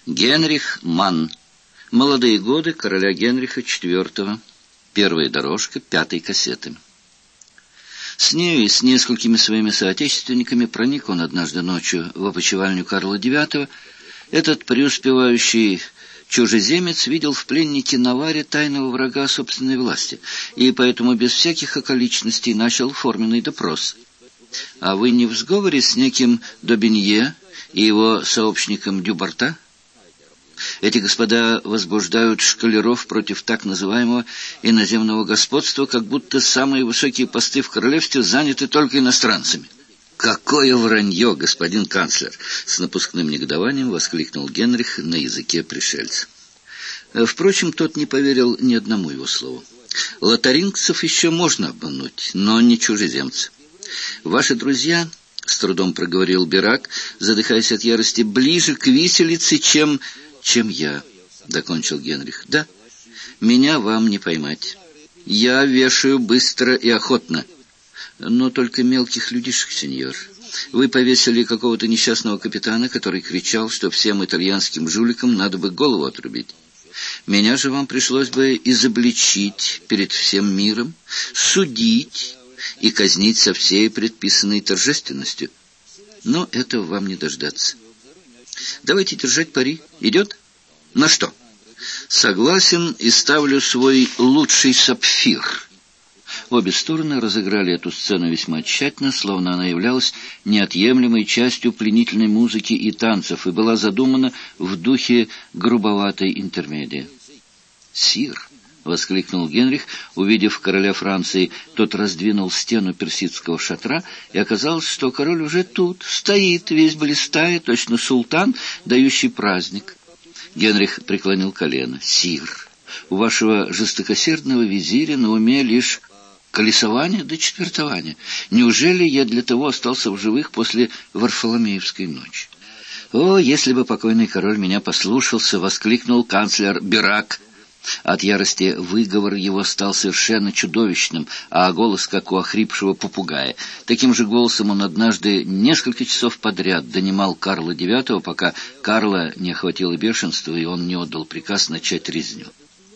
Генрих Манн. Молодые годы короля Генриха IV. Первая дорожка 5-й кассеты. С нею и с несколькими своими соотечественниками проник он однажды ночью в опочивальню Карла IX. Этот преуспевающий чужеземец видел в пленнике Наварре тайного врага собственной власти, и поэтому без всяких околичностей начал форменный допрос. «А вы не в сговоре с неким Добинье и его сообщником Дюбарта? Эти господа возбуждают школяров против так называемого иноземного господства, как будто самые высокие посты в королевстве заняты только иностранцами». «Какое вранье, господин канцлер!» — с напускным негодованием воскликнул Генрих на языке пришельца. Впрочем, тот не поверил ни одному его слову. «Лотарингцев еще можно обмануть, но не чужеземца. Ваши друзья, — с трудом проговорил Бирак, задыхаясь от ярости, — ближе к виселице, чем я, — докончил Генрих. Да, меня вам не поймать. Я вешаю быстро и охотно. Но только мелких людишек, сеньор. Вы повесили какого-то несчастного капитана, который кричал, что всем итальянским жуликам надо бы голову отрубить. Меня же вам пришлось бы изобличить перед всем миром, судить и казнить со всей предписанной торжественностью. Но этого вам не дождаться. Давайте держать пари. Идет? На что? Согласен и ставлю свой лучший сапфир». Обе стороны разыграли эту сцену весьма тщательно, словно она являлась неотъемлемой частью пленительной музыки и танцев и была задумана в духе грубоватой интермедии. «Сир!» — воскликнул Генрих, увидев короля Франции. Тот раздвинул стену персидского шатра, и оказалось, что король уже тут, стоит, весь блистая, точно султан, дающий праздник. Генрих преклонил колено. «Сир, у вашего жестокосердного визиря на уме лишь колесование до четвертования. Неужели я для того остался в живых после Варфоломеевской ночи?» «О, если бы покойный король меня послушался!» — воскликнул канцлер Бирак. От ярости выговор его стал совершенно чудовищным, а голос как у охрипшего попугая. Таким же голосом он однажды несколько часов подряд донимал Карла IX, пока Карла не охватило бешенство, и он не отдал приказ начать резню.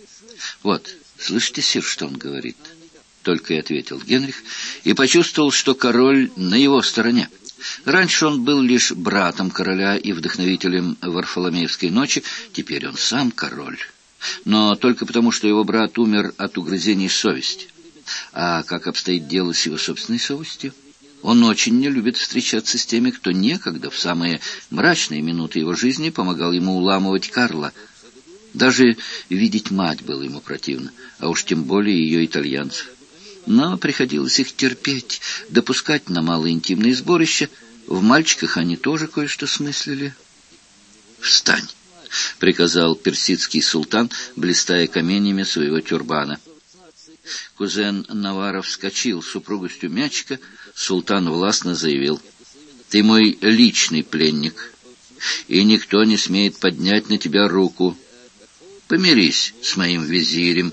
«Вот, слышите, сир, что он говорит?» — только и ответил Генрих, и почувствовал, что король на его стороне. Раньше он был лишь братом короля и вдохновителем Варфоломеевской ночи, теперь он сам король. Но только потому, что его брат умер от угрызений совести. А как обстоит дело с его собственной совестью? Он очень не любит встречаться с теми, кто некогда, в самые мрачные минуты его жизни, помогал ему уламывать Карла. Даже видеть мать было ему противно, а уж тем более ее итальянцев. Но приходилось их терпеть, допускать на малоинтимные сборища. В мальчиках они тоже кое-что смыслили. «Встань!» — приказал персидский султан, блистая каменьями своего тюрбана. Кузен Наварра вскочил с упругостью мячика. Султан властно заявил: «Ты мой личный пленник, и никто не смеет поднять на тебя руку. Помирись с моим визирем».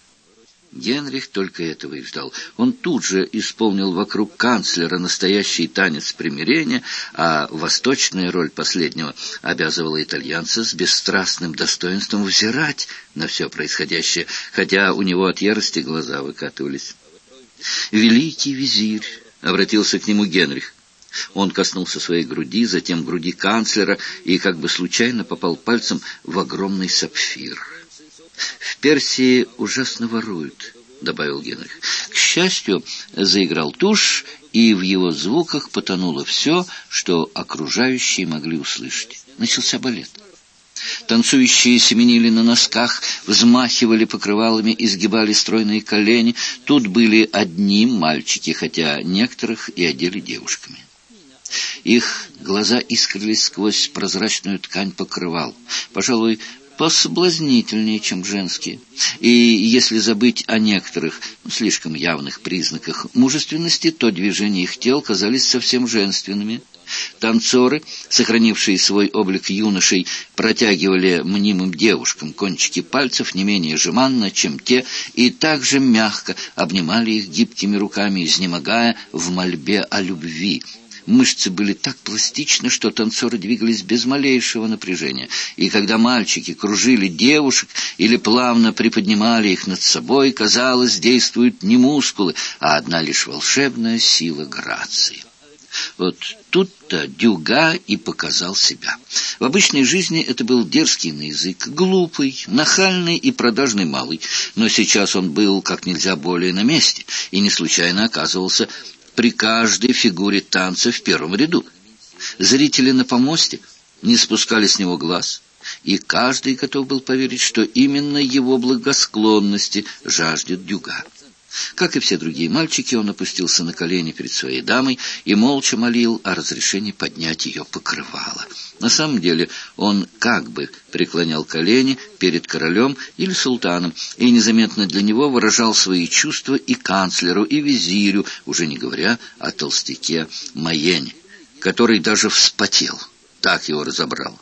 Генрих только этого и ждал. Он тут же исполнил вокруг канцлера настоящий танец примирения, а восточная роль последнего обязывала итальянца с бесстрастным достоинством взирать на все происходящее, хотя у него от ярости глаза выкатывались. «Великий визирь!» — обратился к нему Генрих. Он коснулся своей груди, затем груди канцлера и как бы случайно попал пальцем в огромный сапфир. «В Персии ужасно воруют», — добавил Генрих. К счастью, заиграл тушь, и в его звуках потонуло все, что окружающие могли услышать. Начался балет. Танцующие семенили на носках, взмахивали покрывалами, изгибали стройные колени. Тут были одни мальчики, хотя некоторых и одели девушками. Их глаза искрились сквозь прозрачную ткань покрывал. Пожалуй, пособлазнительнее, чем женские. И если забыть о некоторых слишком явных признаках мужественности, то движения их тел казались совсем женственными. Танцоры, сохранившие свой облик юношей, протягивали мнимым девушкам кончики пальцев не менее жеманно, чем те, и также мягко обнимали их гибкими руками, изнемогая в мольбе о любви. Мышцы были так пластичны, что танцоры двигались без малейшего напряжения. И когда мальчики кружили девушек или плавно приподнимали их над собой, казалось, действуют не мускулы, а одна лишь волшебная сила грации. Вот тут-то Дюга и показал себя. В обычной жизни это был дерзкий на язык, глупый, нахальный и продажный малый. Но сейчас он был как нельзя более на месте и не случайно оказывался при каждой фигуре танца в первом ряду. Зрители на помосте не спускали с него глаз, и каждый готов был поверить, что именно его благосклонности жаждет Дюга. Как и все другие мальчики, он опустился на колени перед своей дамой и молча молил о разрешении поднять ее покрывало. На самом деле он как бы преклонял колени перед королем или султаном и незаметно для него выражал свои чувства и канцлеру, и визирю, уже не говоря о толстяке Майене, который даже вспотел, так его разобрал.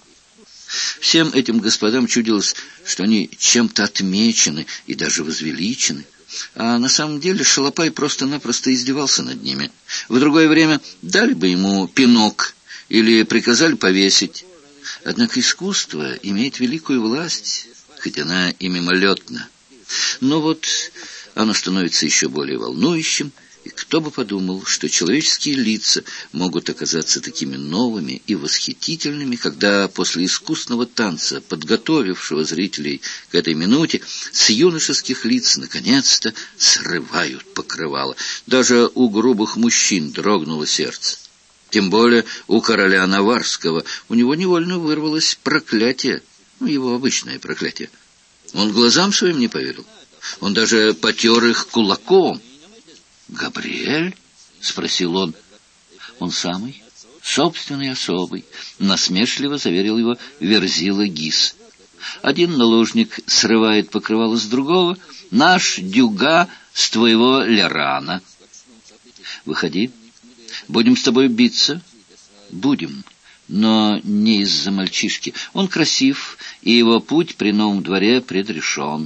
Всем этим господам чудилось, что они чем-то отмечены и даже возвеличены. А на самом деле Шалопай просто-напросто издевался над ними. В другое время дали бы ему пинок или приказали повесить. Однако искусство имеет великую власть, хоть она и мимолетна. Но вот оно становится еще более волнующим, и кто бы подумал, что человеческие лица могут оказаться такими новыми и восхитительными, когда после искусного танца, подготовившего зрителей к этой минуте, с юношеских лиц наконец-то срывают покрывало. Даже у грубых мужчин дрогнуло сердце. Тем более у короля Наварского. У него невольно вырвалось проклятие, его обычное проклятие. Он глазам своим не поверил. Он даже потер их кулаком. «Габриэль?» — спросил он. «Он самый, собственный особый», — насмешливо заверил его Верзила Гис. «Один наложник срывает покрывало с другого, наш Дюга с твоего Лерана. Выходи, будем с тобой биться». «Будем, но не из-за мальчишки. Он красив, и его путь при новом дворе предрешен».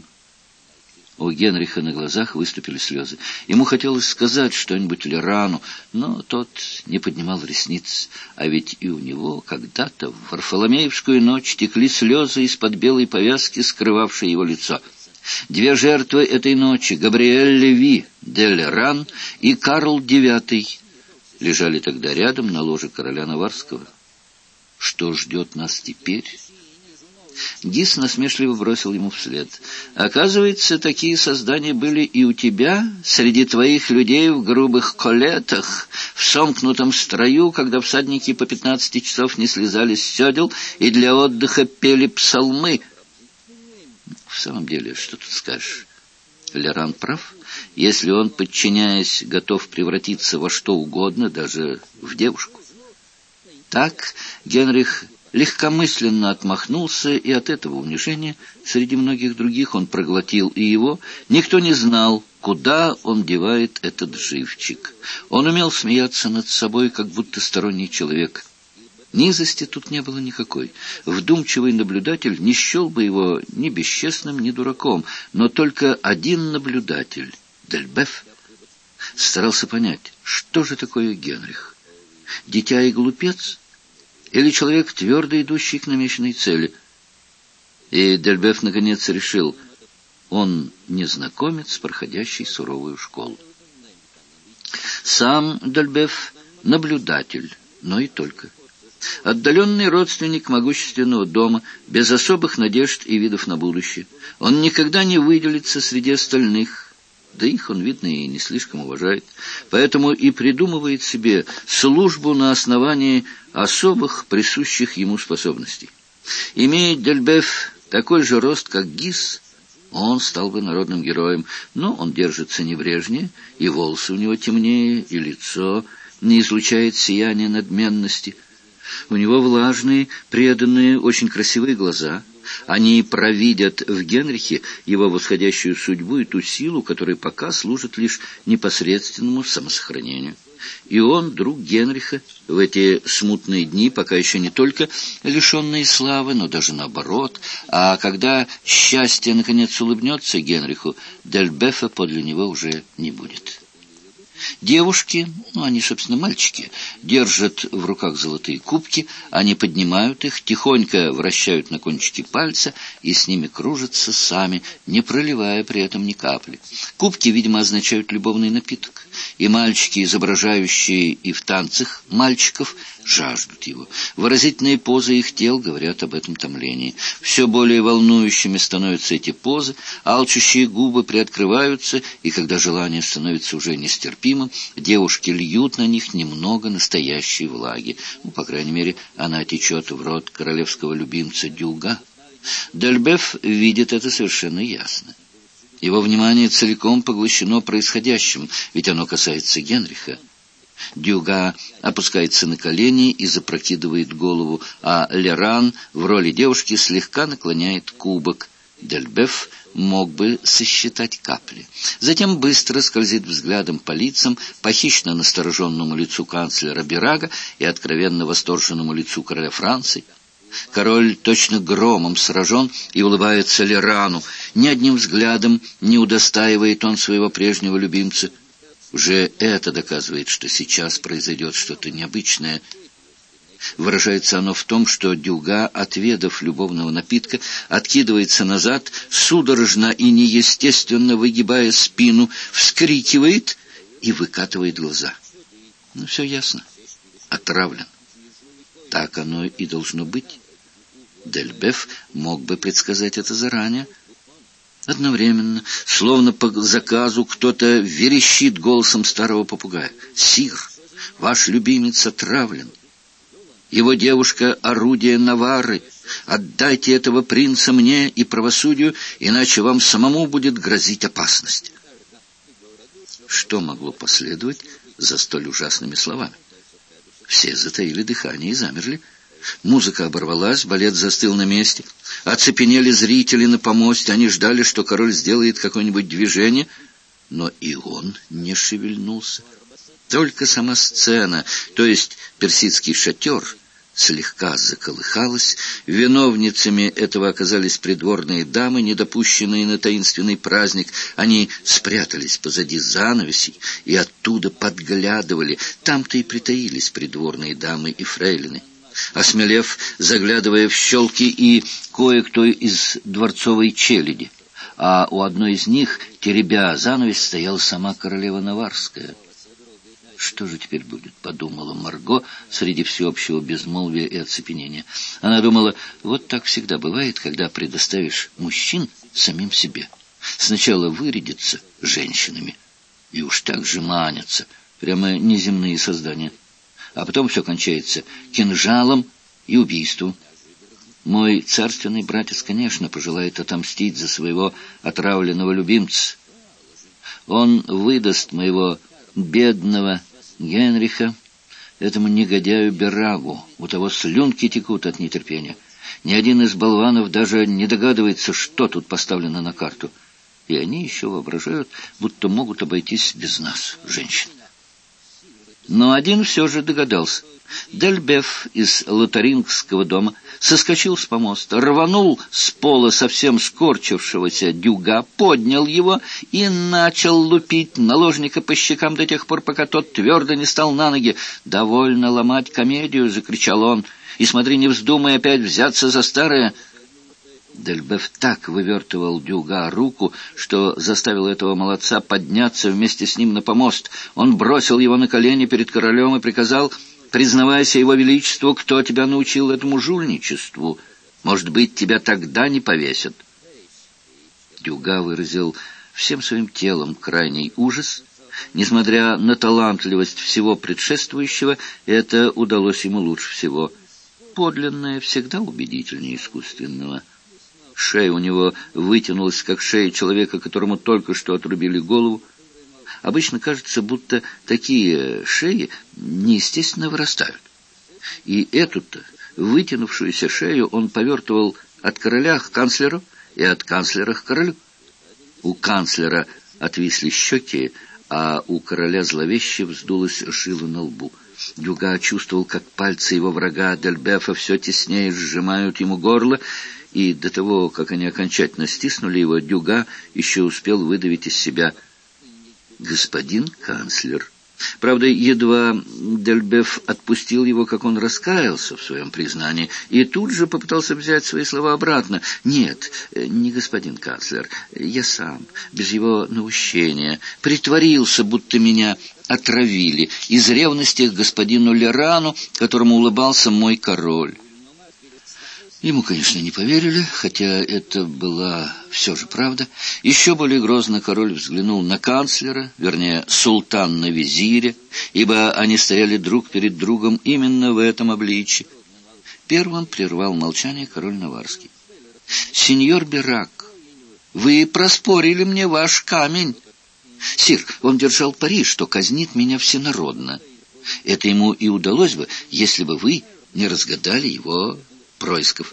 У Генриха на глазах выступили слезы. Ему хотелось сказать что-нибудь Лерану, но тот не поднимал ресниц. А ведь и у него когда-то в Варфоломеевскую ночь текли слезы из-под белой повязки, скрывавшей его лицо. Две жертвы этой ночи, Габриэль Леви де Леран и Карл IX, лежали тогда рядом на ложе короля Наварского. Что ждет нас теперь? Гис насмешливо бросил ему вслед. «Оказывается, такие создания были и у тебя, среди твоих людей в грубых колетах, в сомкнутом строю, когда всадники по 15 часов не слезали с седел и для отдыха пели псалмы». В самом деле, что тут скажешь? Леран прав. Если он, подчиняясь, готов превратиться во что угодно, даже в девушку. Так Генрих легкомысленно отмахнулся, и от этого унижения среди многих других он проглотил и его. Никто не знал, куда он девает этот живчик. Он умел смеяться над собой, как будто сторонний человек. Низости тут не было никакой. Вдумчивый наблюдатель не счел бы его ни бесчестным, ни дураком, но только один наблюдатель, Дельбеф, старался понять, что же такое Генрих. Дитя и глупец? Или человек, твердо идущий к намеченной цели? И Дельбеф наконец решил, он незнакомец, проходящий суровую школу. Сам Дельбеф — наблюдатель, но и только. Отдаленный родственник могущественного дома, без особых надежд и видов на будущее. Он никогда не выделится среди остальных, да их он, видно, и не слишком уважает. Поэтому и придумывает себе службу на основании особых присущих ему способностей. Имея Дельбеф такой же рост, как Гис, он стал бы народным героем, но он держится небрежнее, и волосы у него темнее, и лицо не излучает сияния надменности. У него влажные, преданные, очень красивые глаза. Они провидят в Генрихе его восходящую судьбу и ту силу, которая пока служит лишь непосредственному самосохранению. И он, друг Генриха, в эти смутные дни, пока еще не только лишенные славы, но даже наоборот, а когда счастье наконец улыбнется Генриху, Дельбефа подле него уже не будет. Девушки, они, собственно, мальчики, держат в руках золотые кубки, они поднимают их, тихонько вращают на кончике пальца и с ними кружатся сами, не проливая при этом ни капли. Кубки, видимо, означают любовный напиток, и мальчики, изображающие и в танцах мальчиков, жаждут его. Выразительные позы их тел говорят об этом томлении. Все более волнующими становятся эти позы, алчущие губы приоткрываются, и когда желание становится уже нестерпимым, девушки льют на них немного настоящей влаги. По крайней мере, она течет в рот королевского любимца Дюга. Дельбеф видит это совершенно ясно. Его внимание целиком поглощено происходящим, ведь оно касается Генриха. Дюга опускается на колени и запрокидывает голову, а Леран в роли девушки слегка наклоняет кубок. Дельбеф мог бы сосчитать капли. Затем быстро скользит взглядом по лицам, по хищно настороженному лицу канцлера Бирага и откровенно восторженному лицу короля Франции. Король точно громом сражен и улыбается Лерану. Ни одним взглядом не удостаивает он своего прежнего любимца. Уже это доказывает, что сейчас произойдет что-то необычное. Выражается оно в том, что Дюга, отведав любовного напитка, откидывается назад, судорожно и неестественно выгибая спину, вскрикивает и выкатывает глаза. Все ясно. Отравлен. Так оно и должно быть. Дельбеф мог бы предсказать это заранее. Одновременно, словно по заказу, кто-то верещит голосом старого попугая. «Сир, ваш любимец отравлен. Его девушка — орудие Наварры. Отдайте этого принца мне и правосудию, иначе вам самому будет грозить опасность». Что могло последовать за столь ужасными словами? Все затаили дыхание и замерли. Музыка оборвалась, балет застыл на месте. Оцепенели зрители на помосте, они ждали, что король сделает какое-нибудь движение, но и он не шевельнулся. Только сама сцена, то есть персидский шатер, слегка заколыхалась. Виновницами этого оказались придворные дамы, недопущенные на таинственный праздник. Они спрятались позади занавесей и оттуда подглядывали. Там-то и притаились придворные дамы и фрейлины. Осмелев, заглядывая в щелки и кое-кто из дворцовой челяди, а у одной из них, теребя занавес, стояла сама королева Наварская. «Что же теперь будет?» — подумала Марго среди всеобщего безмолвия и оцепенения. Она думала, вот так всегда бывает, когда предоставишь мужчин самим себе. Сначала вырядятся женщинами, и уж так же манятся, прямо неземные создания. А потом все кончается кинжалом и убийством. Мой царственный братец, конечно, пожелает отомстить за своего отравленного любимца. Он выдаст моего бедного Генриха этому негодяю Бирагу. У того слюнки текут от нетерпения. Ни один из болванов даже не догадывается, что тут поставлено на карту. И они еще воображают, будто могут обойтись без нас, женщин. Но один все же догадался. Дельбеф из Лотарингского дома соскочил с помоста, рванул с пола совсем скорчившегося Дюга, поднял его и начал лупить наложника по щекам до тех пор, пока тот твердо не стал на ноги. «Довольно ломать комедию!» — закричал он. «И смотри, не вздумай опять взяться за старое!» Дельбеф так вывертывал Дюга руку, что заставил этого молодца подняться вместе с ним на помост. Он бросил его на колени перед королем и приказал: «Признавайся его величеству, кто тебя научил этому жульничеству? Может быть, тебя тогда не повесят». Дюга выразил всем своим телом крайний ужас. Несмотря на талантливость всего предшествующего, это удалось ему лучше всего. Подлинное всегда убедительнее искусственного. Шея у него вытянулась, как шея человека, которому только что отрубили голову. Обычно кажется, будто такие шеи неестественно вырастают. И эту-то вытянувшуюся шею он повертывал от короля к канцлеру и от канцлера к королю. У канцлера отвисли щеки, а у короля зловеще вздулась жила на лбу. Дюга чувствовал, как пальцы его врага Дельбефа все теснее сжимают ему горло, и до того, как они окончательно стиснули его, Дюга еще успел выдавить из себя: господин канцлер. Правда, едва Дельбеф отпустил его, как он раскаялся в своем признании, и тут же попытался взять свои слова обратно. «Нет, не господин канцлер, я сам, без его наущения, притворился, будто меня отравили, из ревности к господину Лерану, которому улыбался мой король». Ему, конечно, не поверили, хотя это была все же правда. Еще более грозно король взглянул на канцлера, вернее, султан на визиря, ибо они стояли друг перед другом именно в этом обличье. Первым прервал молчание король Наварский. «Сеньор Берак, вы проспорили мне ваш камень. Сир, он держал пари, что казнит меня всенародно. Это ему и удалось бы, если бы вы не разгадали его происков».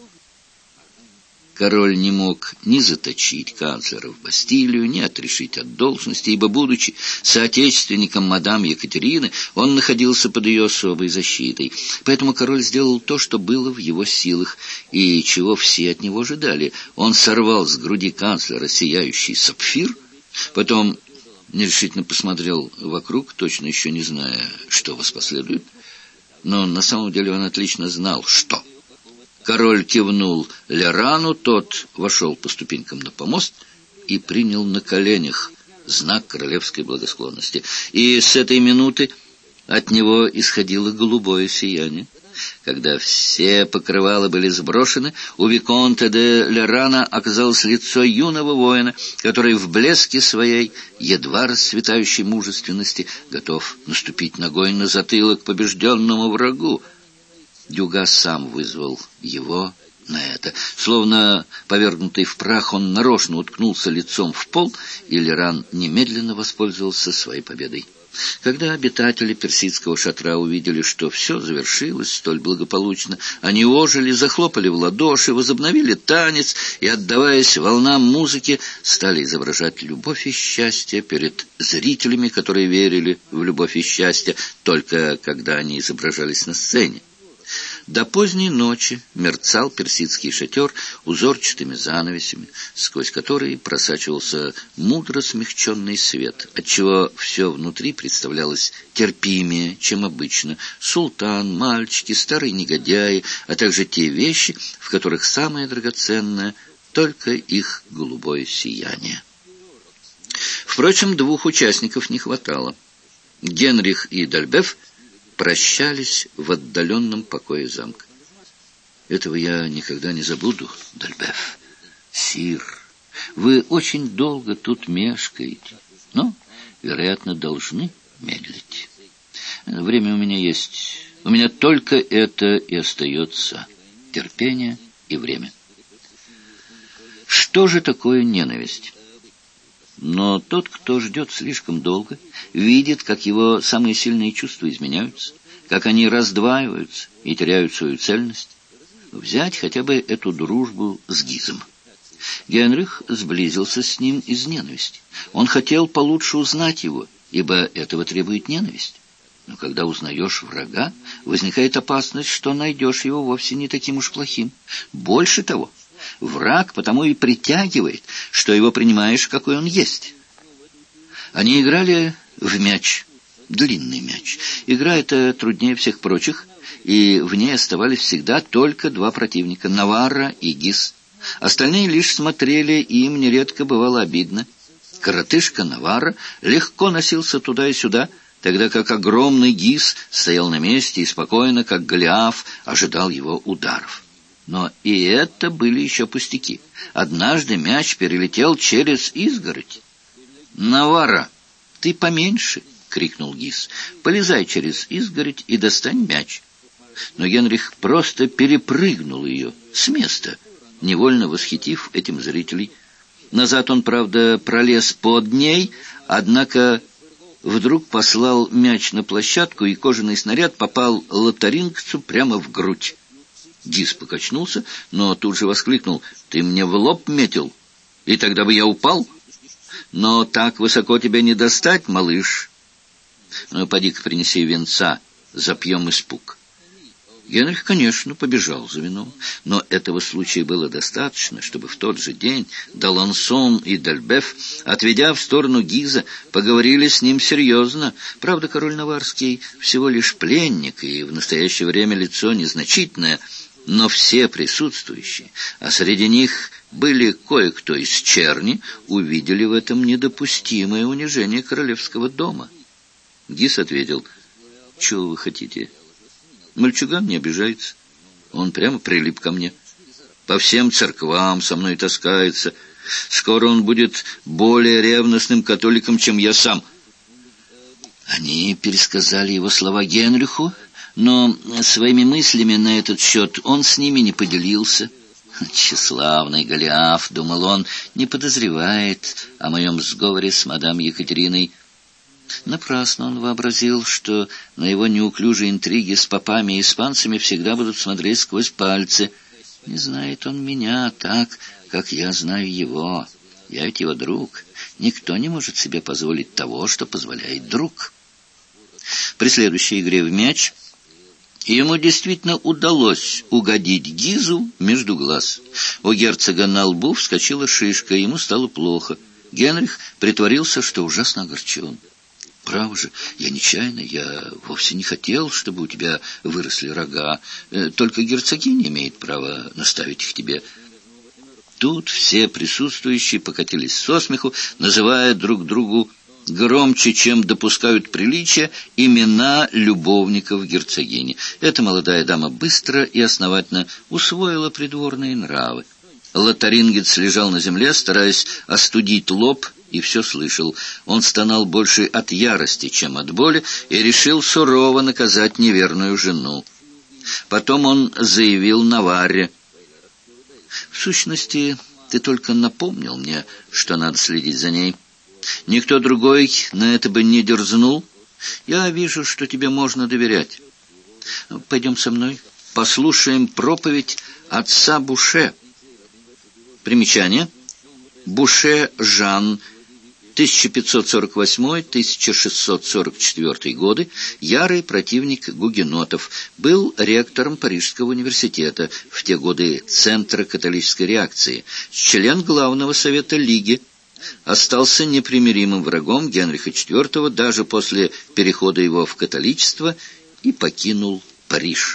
Король не мог ни заточить канцлера в Бастилию, ни отрешить от должности, ибо, будучи соотечественником мадам Екатерины, он находился под ее особой защитой. Поэтому король сделал то, что было в его силах, и чего все от него ожидали. Он сорвал с груди канцлера сияющий сапфир, потом нерешительно посмотрел вокруг, точно еще не зная, что воспоследует. Но на самом деле он отлично знал, что. Король кивнул Лерану, тот вошел по ступенькам на помост и принял на коленях знак королевской благосклонности. И с этой минуты от него исходило голубое сияние. Когда все покрывала были сброшены, у виконта де Лерана оказалось лицо юного воина, который в блеске своей, едва расцветающей мужественности, готов наступить ногой на затылок побежденному врагу. Дюга сам вызвал его на это. Словно повергнутый в прах, он нарочно уткнулся лицом в пол, и Леран немедленно воспользовался своей победой. Когда обитатели персидского шатра увидели, что все завершилось столь благополучно, они ожили, захлопали в ладоши, возобновили танец и, отдаваясь волнам музыки, стали изображать любовь и счастье перед зрителями, которые верили в любовь и счастье только когда они изображались на сцене. До поздней ночи мерцал персидский шатер узорчатыми занавесями, сквозь которые просачивался мудро смягченный свет, отчего все внутри представлялось терпимее, чем обычно. Султан, мальчики, старые негодяи, а также те вещи, в которых самое драгоценное — только их голубое сияние. Впрочем, двух участников не хватало. Генрих и Дальбеф прощались в отдаленном покое замка. «Этого я никогда не забуду, Дальбеф. Сир, вы очень долго тут мешкаете, но, вероятно, должны медлить. Время у меня есть. У меня только это и остается — терпение и время». Что же такое ненависть? Но тот, кто ждет слишком долго, видит, как его самые сильные чувства изменяются, как они раздваиваются и теряют свою цельность. Взять хотя бы эту дружбу с Гизом. Генрих сблизился с ним из ненависти. Он хотел получше узнать его, ибо этого требует ненависть. Но когда узнаешь врага, возникает опасность, что найдешь его вовсе не таким уж плохим. Больше того, враг потому и притягивает, что его принимаешь, какой он есть. Они играли в мяч, длинный мяч. Игра эта труднее всех прочих, и в ней оставались всегда только два противника — Наварра и Гиз. Остальные лишь смотрели, и им нередко бывало обидно. Коротышка Наварра легко носился туда и сюда, тогда как огромный Гиз стоял на месте и спокойно, как Голиаф, ожидал его ударов. Но и это были еще пустяки. Однажды мяч перелетел через изгородь. «Наварра, ты поменьше!» — крикнул Гиз. «Полезай через изгородь и достань мяч». Но Генрих просто перепрыгнул ее с места, невольно восхитив этим зрителей. Назад он, правда, пролез под ней, однако вдруг послал мяч на площадку, и кожаный снаряд попал лотарингцу прямо в грудь. Гиз покачнулся, но тут же воскликнул: «Ты мне в лоб метил, и тогда бы я упал. Но так высоко тебя не достать, малыш. Ну, поди-ка принеси венца, запьем испуг». Генрих, конечно, побежал за вином, но этого случая было достаточно, чтобы в тот же день Далансон и Дальбеф, отведя в сторону Гиза, поговорили с ним серьезно. Правда, король Наварский всего лишь пленник, и в настоящее время лицо незначительное, но все присутствующие, а среди них были кое-кто из черни, увидели в этом недопустимое унижение королевского дома. Гиз ответил: «Чего вы хотите? Мальчуган не обижается. Он прямо прилип ко мне. По всем церквам со мной таскается. Скоро он будет более ревностным католиком, чем я сам». Они пересказали его слова Генриху, но своими мыслями на этот счет он с ними не поделился. «Тщеславный Голиаф», — думал он, — «не подозревает о моем сговоре с мадам Екатериной». Напрасно он вообразил, что на его неуклюжие интриги с попами и испанцами всегда будут смотреть сквозь пальцы. Не знает он меня так, как я знаю его. Я ведь его друг. Никто не может себе позволить того, что позволяет друг. При следующей игре в мяч ему действительно удалось угодить Гизу между глаз. У герцога на лбу вскочила шишка, ему стало плохо. Генрих притворился, что ужасно огорчен. «Право же, я нечаянно, я вовсе не хотел, чтобы у тебя выросли рога. Только герцогиня имеет право наставить их тебе». Тут все присутствующие покатились со смеху, называя друг другу громче, чем допускают приличия, имена любовников герцогини. Эта молодая дама быстро и основательно усвоила придворные нравы. Лотарингец лежал на земле, стараясь остудить лоб, и все слышал. Он стонал больше от ярости, чем от боли, и решил сурово наказать неверную жену. Потом он заявил Наварре: «В сущности, ты только напомнил мне, что надо следить за ней. Никто другой на это бы не дерзнул. Я вижу, что тебе можно доверять. Пойдем со мной, послушаем проповедь отца Буше». Примечание. Буше Жан, 1548-1644 годы, ярый противник гугенотов, был ректором Парижского университета, в те годы центра католической реакции, член главного совета Лиги, остался непримиримым врагом Генриха IV даже после перехода его в католичество и покинул Париж.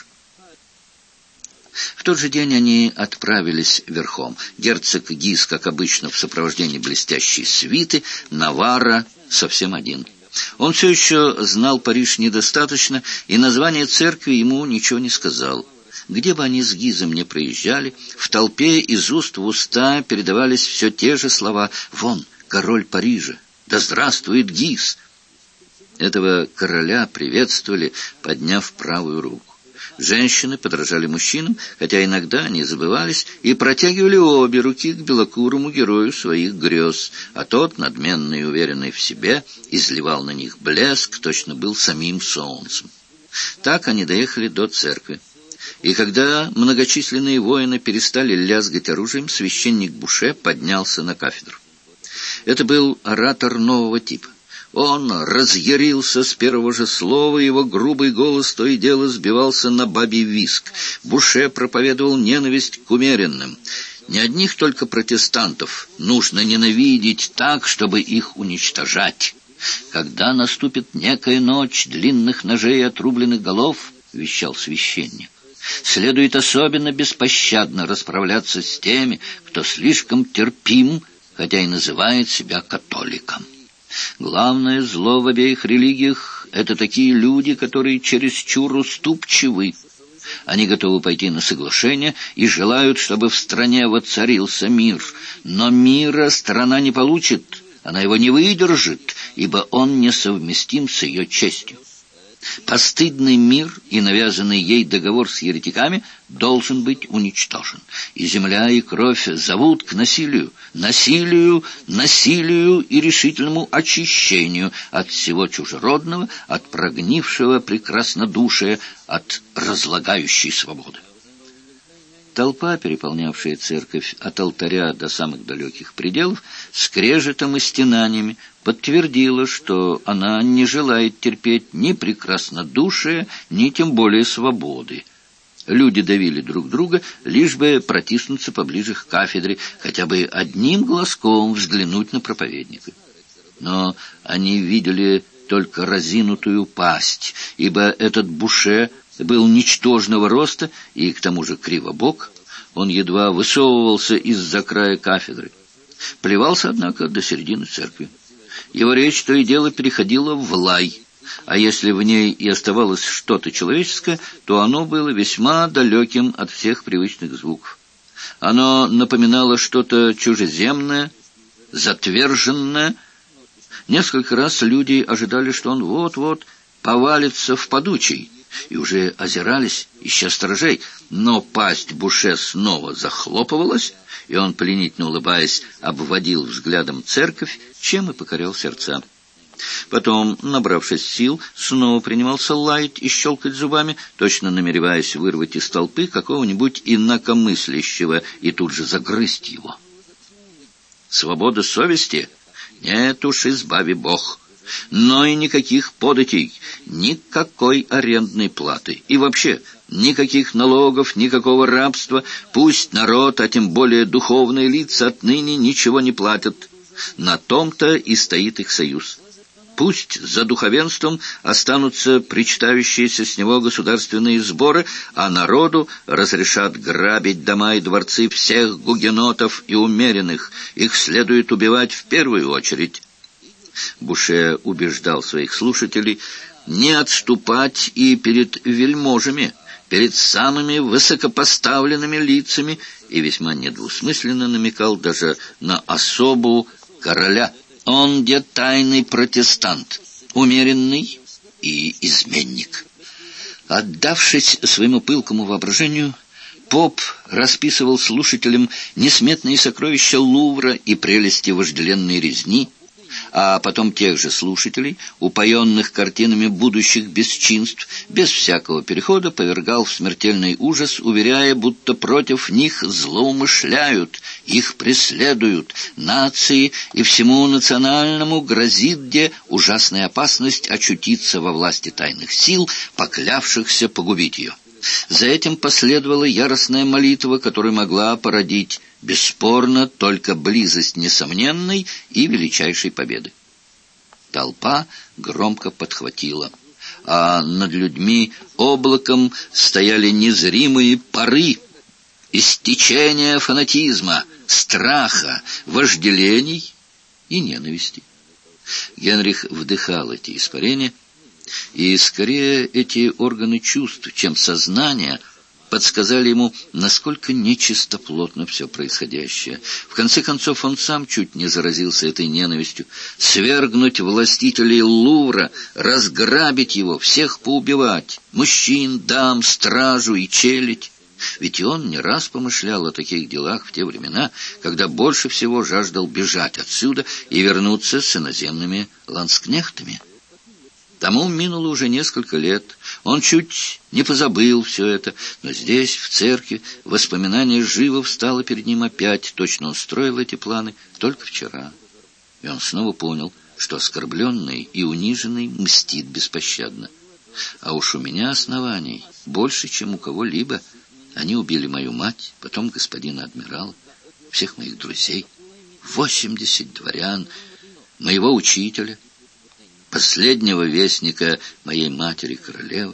В тот же день они отправились верхом. Герцог Гиз, как обычно, в сопровождении блестящей свиты, Наварра совсем один. Он все еще знал Париж недостаточно, и название церкви ему ничего не сказал. Где бы они с Гизом не проезжали, в толпе из уст в уста передавались все те же слова: «Вон, король Парижа! Да здравствует Гиз!» Этого короля приветствовали, подняв правую руку. Женщины подражали мужчинам, хотя иногда они забывались и протягивали обе руки к белокурому герою своих грез, а тот, надменный и уверенный в себе, изливал на них блеск, точно был самим солнцем. Так они доехали до церкви. И когда многочисленные воины перестали лязгать оружием, священник Буше поднялся на кафедру. Это был оратор нового типа. Он разъярился с первого же слова, его грубый голос то и дело сбивался на бабий виск. Буше проповедовал ненависть к умеренным. Не одних только протестантов нужно ненавидеть так, чтобы их уничтожать. «Когда наступит некая ночь длинных ножей и отрубленных голов, — вещал священник, — следует особенно беспощадно расправляться с теми, кто слишком терпим, хотя и называет себя католиком. Главное зло в обеих религиях — это такие люди, которые чересчур уступчивы. Они готовы пойти на соглашение и желают, чтобы в стране воцарился мир. Но мира страна не получит, она его не выдержит, ибо он несовместим с ее честью. Постыдный мир и навязанный ей договор с еретиками должен быть уничтожен. И земля, и кровь зовут к насилию, насилию, насилию и решительному очищению от всего чужеродного, от прогнившего прекраснодушия, от разлагающей свободы. Толпа, переполнявшая церковь от алтаря до самых далеких пределов, скрежетом и стенаниями подтвердила, что она не желает терпеть ни прекраснодушия, ни тем более свободы. Люди давили друг друга, лишь бы протиснуться поближе к кафедре, хотя бы одним глазком взглянуть на проповедника. Но они видели только разинутую пасть, ибо этот Буше был ничтожного роста и к тому же кривобок. Он едва высовывался из-за края кафедры. Плевался, однако, до середины церкви. Его речь то и дело переходила в лай, а если в ней и оставалось что-то человеческое, то оно было весьма далеким от всех привычных звуков. Оно напоминало что-то чужеземное, затверженное. Несколько раз люди ожидали, что он вот-вот повалится в падучий, и уже озирались, ища сторожей, но пасть Буше снова захлопывалась, и он, пленительно улыбаясь, обводил взглядом церковь, чем и покорял сердца. Потом, набравшись сил, снова принимался лаять и щелкать зубами, точно намереваясь вырвать из толпы какого-нибудь инакомыслящего и тут же загрызть его. Свобода совести? Нет уж, избави Бог. Но и никаких податей, никакой арендной платы. И вообще, никаких налогов, никакого рабства. Пусть народ, а тем более духовные лица, отныне ничего не платят. На том-то и стоит их союз. Пусть за духовенством останутся причитающиеся с него государственные сборы, а народу разрешат грабить дома и дворцы всех гугенотов и умеренных. Их следует убивать в первую очередь. Буше убеждал своих слушателей не отступать и перед вельможами, перед самыми высокопоставленными лицами, и весьма недвусмысленно намекал даже на особу короля. Он где тайный протестант, умеренный и изменник. Отдавшись своему пылкому воображению, поп расписывал слушателям несметные сокровища Лувра и прелести вожделенной резни, а потом тех же слушателей, упоенных картинами будущих бесчинств, без всякого перехода повергал в смертельный ужас, уверяя, будто против них злоумышляют, их преследуют, нации и всему национальному грозит где ужасная опасность очутиться во власти тайных сил, поклявшихся погубить ее. За этим последовала яростная молитва, которая могла породить бесспорно только близость несомненной и величайшей победы. Толпа громко подхватила, а над людьми облаком стояли незримые пары, истечения фанатизма, страха, вожделений и ненависти. Генрих вдыхал эти испарения, и скорее эти органы чувств, чем сознание, подсказали ему, насколько нечистоплотно все происходящее. В конце концов, он сам чуть не заразился этой ненавистью. Свергнуть властителей Лувра, разграбить его, всех поубивать, мужчин, дам, стражу и челядь. Ведь и он не раз помышлял о таких делах в те времена, когда больше всего жаждал бежать отсюда и вернуться с иноземными ландскнехтами. Тому минуло уже несколько лет. Он чуть не позабыл все это, но здесь, в церкви, воспоминание живо встало перед ним опять. Точно он строил эти планы только вчера. И он снова понял, что оскорбленный и униженный мстит беспощадно. А уж у меня оснований больше, чем у кого-либо. Они убили мою мать, потом господина адмирала, всех моих друзей, 80 дворян, моего учителя, последнего вестника моей матери-королевы.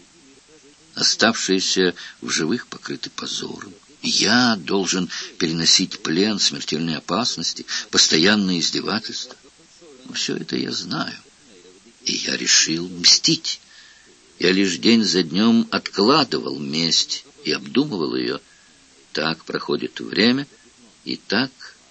Оставшиеся в живых покрыты позором. Я должен переносить плен, смертельные опасности, постоянные издевательства. Но все это я знаю. И я решил мстить. Я лишь день за днем откладывал месть и обдумывал ее. Так проходит время, и так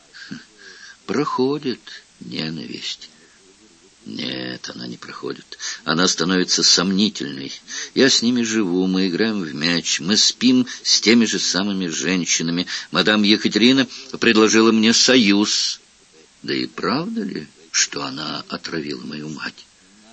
проходит ненависть. Нет, она не проходит. Она становится сомнительной. Я с ними живу, мы играем в мяч, мы спим с теми же самыми женщинами. Мадам Екатерина предложила мне союз. Да и правда ли, что она отравила мою мать?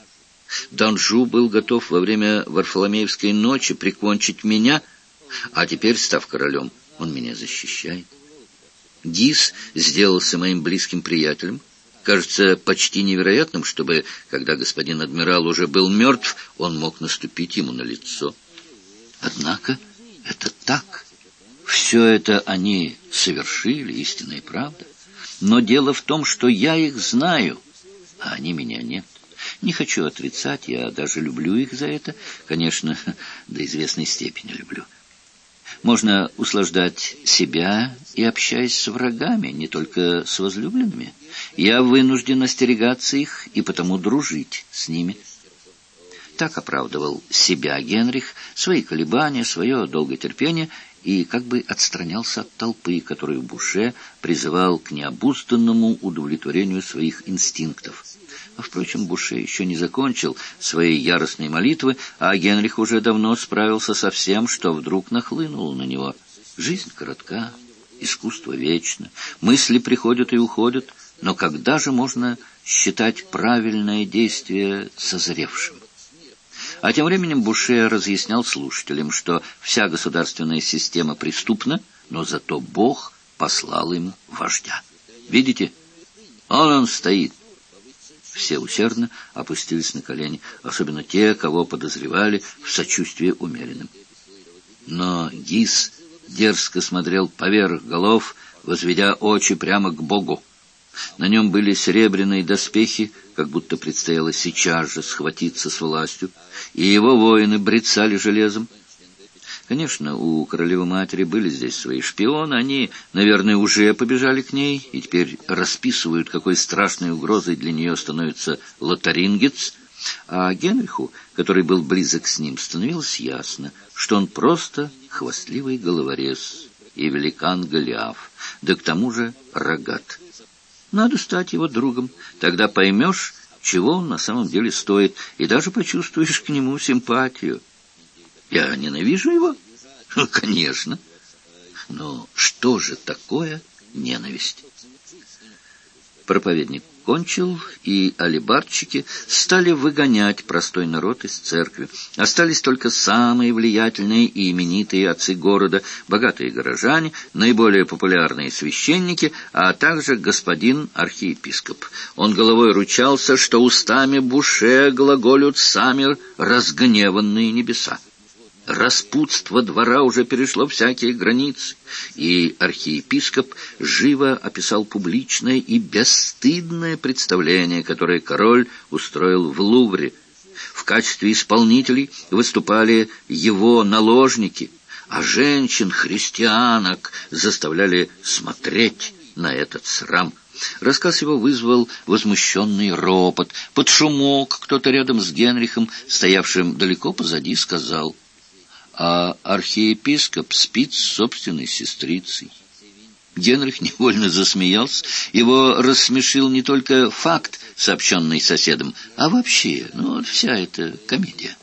Данжу был готов во время Варфоломеевской ночи прикончить меня, а теперь, став королем, он меня защищает. Гис сделался моим близким приятелем. Кажется почти невероятным, чтобы, когда господин адмирал уже был мертв, он мог наступить ему на лицо. Однако Так, все это они совершили, истинная правда. Но дело в том, что я их знаю, а они меня нет. Не хочу отрицать, я даже люблю их за это. Конечно, до известной степени люблю. Можно услаждать себя и общаясь с врагами, не только с возлюбленными. Я вынужден остерегаться их и потому дружить с ними. Так оправдывал себя Генрих, свои колебания, свое долготерпение и как бы отстранялся от толпы, которую Буше призывал к необузданному удовлетворению своих инстинктов. Впрочем, Буше еще не закончил своей яростной молитвы, а Генрих уже давно справился со всем, что вдруг нахлынуло на него. Жизнь коротка, искусство вечно, мысли приходят и уходят, но когда же можно считать правильное действие созревшим? А тем временем Буше разъяснял слушателям, что вся государственная система преступна, но зато Бог послал им вождя. Видите, он стоит. Все усердно опустились на колени, особенно те, кого подозревали в сочувствии умеренным. Но Гис дерзко смотрел поверх голов, возведя очи прямо к Богу. На нем были серебряные доспехи, как будто предстояло сейчас же схватиться с властью, и его воины брецали железом. Конечно, у королевы-матери были здесь свои шпионы, они, наверное, уже побежали к ней и теперь расписывают, какой страшной угрозой для нее становится Лотарингец, а Генриху, который был близок с ним, становилось ясно, что он просто хвастливый головорез и великан Голиаф, да к тому же рогат. Надо стать его другом, тогда поймешь, чего он на самом деле стоит, и даже почувствуешь к нему симпатию. Я ненавижу его? Конечно. Но что же такое ненависть? Проповедник кончил, и алибардщики стали выгонять простой народ из церкви. Остались только самые влиятельные и именитые отцы города, богатые горожане, наиболее популярные священники, а также господин архиепископ. Он головой ручался, что устами Буше глаголют сами разгневанные небеса. Распутство двора уже перешло всякие границы, и архиепископ живо описал публичное и бесстыдное представление, которое король устроил в Лувре. В качестве исполнителей выступали его наложники, а женщин-христианок заставляли смотреть на этот срам. Рассказ его вызвал возмущенный ропот. Под шумок кто-то рядом с Генрихом, стоявшим далеко позади, сказал: а архиепископ спит с собственной сестрицей. Генрих невольно засмеялся. Его рассмешил не только факт, сообщенный соседом, а вообще, вся эта комедия.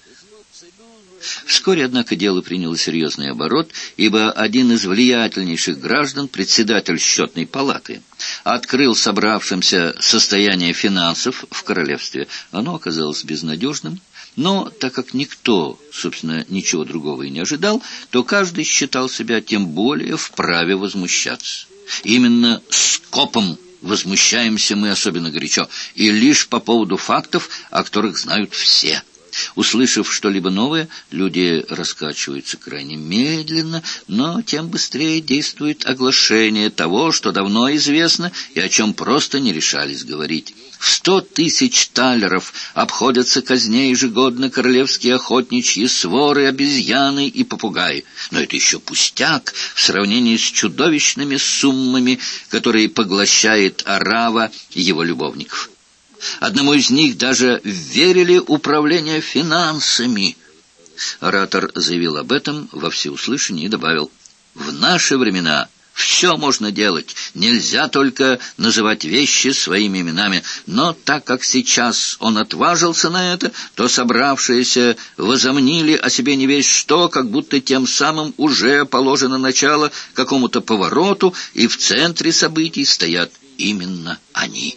Вскоре, однако, дело приняло серьезный оборот, ибо один из влиятельнейших граждан, председатель счетной палаты, открыл собравшимся состояние финансов в королевстве. Оно оказалось безнадежным. Но так как никто, собственно, ничего другого и не ожидал, то каждый считал себя тем более вправе возмущаться. Именно скопом возмущаемся мы особенно горячо, и лишь по поводу фактов, о которых знают все. Услышав что-либо новое, люди раскачиваются крайне медленно, но тем быстрее действует оглашение того, что давно известно и о чем просто не решались говорить. В 100 000 талеров обходятся казне ежегодно королевские охотничьи своры, обезьяны и попугаи. Но это еще пустяк в сравнении с чудовищными суммами, которые поглощает Орава и его любовников. Одному из них даже верили управление финансами. Оратор заявил об этом во всеуслышание и добавил: «В наши времена все можно делать, нельзя только называть вещи своими именами. Но так как сейчас он отважился на это, то собравшиеся возомнили о себе не весть что, как будто тем самым уже положено начало какому-то повороту, и в центре событий стоят именно они».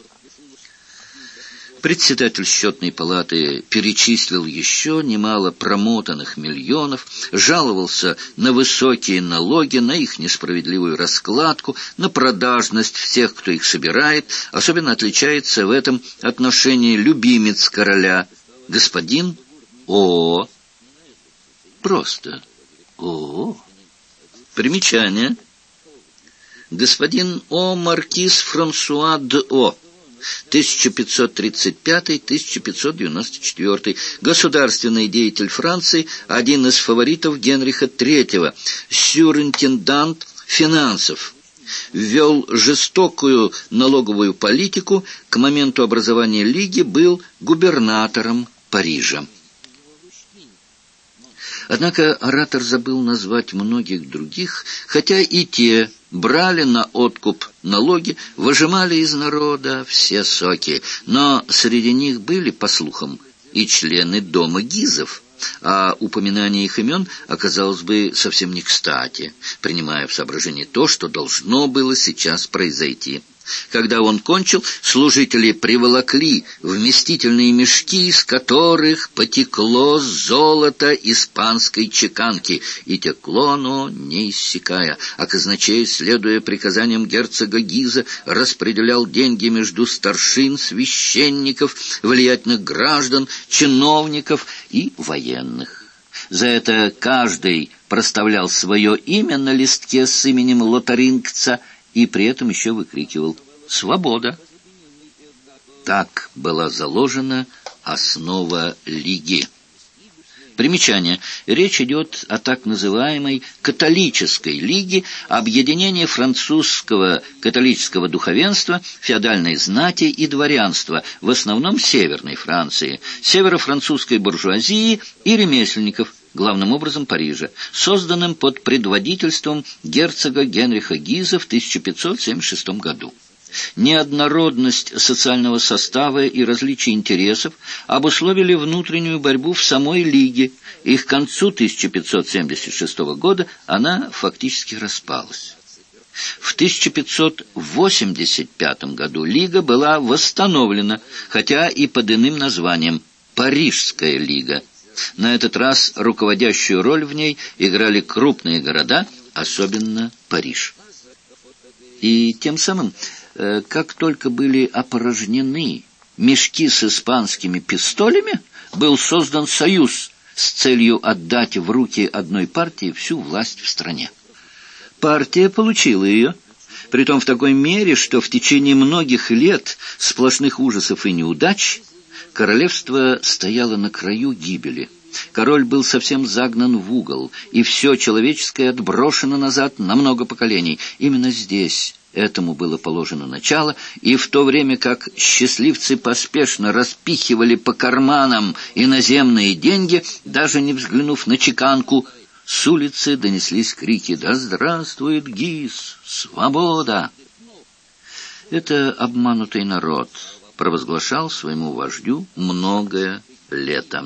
Председатель счетной палаты перечислил еще немало промотанных миллионов, жаловался на высокие налоги, на их несправедливую раскладку, на продажность всех, кто их собирает. Особенно отличается в этом отношении любимец короля, господин О. Просто О. Примечание. Господин О. Маркиз Франсуа д'О, 1535-1594, государственный деятель Франции, один из фаворитов Генриха III, сюринтендант финансов. Ввел жестокую налоговую политику, к моменту образования Лиги был губернатором Парижа. Однако оратор забыл назвать многих других, хотя и те брали на откуп налоги, выжимали из народа все соки, но среди них были, по слухам, и члены дома Гизов, а упоминание их имен оказалось бы совсем не кстати, принимая в соображение то, что должно было сейчас произойти. Когда он кончил, служители приволокли вместительные мешки, из которых потекло золото испанской чеканки, и текло оно, не иссякая, а казначей, следуя приказаниям герцога Гиза, распределял деньги между старшин, священников, влиятельных граждан, чиновников и военных. За это каждый проставлял свое имя на листке с именем лотарингца и при этом еще выкрикивал «Свобода!». Так была заложена основа Лиги. Примечание. Речь идет о так называемой католической лиге, объединении французского католического духовенства, феодальной знати и дворянства, в основном Северной Франции, северо-французской буржуазии и ремесленников, главным образом Парижа, созданным под предводительством герцога Генриха Гиза в 1576 году. Неоднородность социального состава и различия интересов обусловили внутреннюю борьбу в самой Лиге, и к концу 1576 года она фактически распалась. В 1585 году Лига была восстановлена, хотя и под иным названием «Парижская лига». На этот раз руководящую роль в ней играли крупные города, особенно Париж. И тем самым, как только были опорожнены мешки с испанскими пистолями, был создан союз с целью отдать в руки одной партии всю власть в стране. Партия получила ее, притом в такой мере, что в течение многих лет сплошных ужасов и неудач королевство стояло на краю гибели. Король был совсем загнан в угол, и все человеческое отброшено назад на много поколений. Именно здесь этому было положено начало, и в то время как счастливцы поспешно распихивали по карманам иноземные деньги, даже не взглянув на чеканку, с улицы донеслись крики «Да здравствует Гиз! Свобода!». Это обманутый народ провозглашал своему вождю многое лето.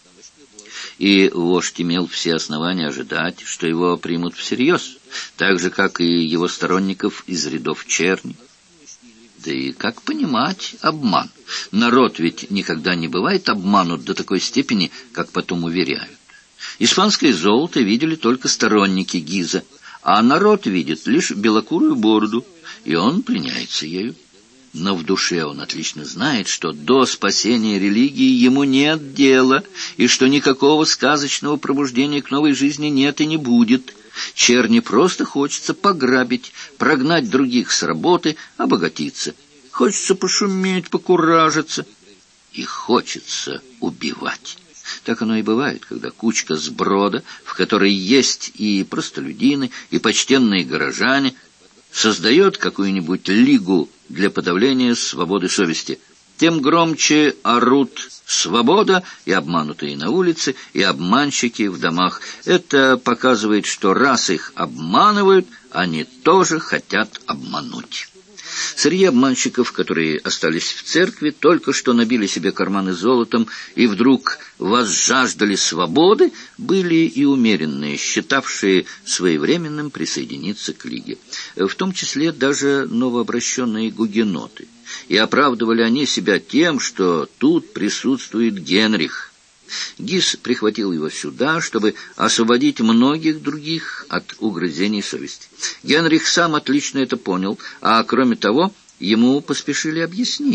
И вождь имел все основания ожидать, что его примут всерьез, так же, как и его сторонников из рядов черни. Да и как понимать обман? Народ ведь никогда не бывает обманут до такой степени, как потом уверяют. Испанское золото видели только сторонники Гиза, а народ видит лишь белокурую бороду, и он пленяется ею. Но в душе он отлично знает, что до спасения религии ему нет дела, и что никакого сказочного пробуждения к новой жизни нет и не будет. Черни просто хочется пограбить, прогнать других с работы, обогатиться. Хочется пошуметь, покуражиться. И хочется убивать. Так оно и бывает, когда кучка сброда, в которой есть и простолюдины, и почтенные горожане, создает какую-нибудь лигу для подавления свободы совести. Тем громче орут «свобода» и обманутые на улице, и обманщики в домах. Это показывает, что раз их обманывают, они тоже хотят обмануть. Среди обманщиков, которые остались в церкви, только что набили себе карманы золотом и вдруг возжаждали свободы, были и умеренные, считавшие своевременным присоединиться к Лиге. В том числе даже новообращенные гугеноты. И оправдывали они себя тем, что тут присутствует Генрих. Гиз прихватил его сюда, чтобы освободить многих других от угрызений совести. Генрих сам отлично это понял, а кроме того, ему поспешили объяснить.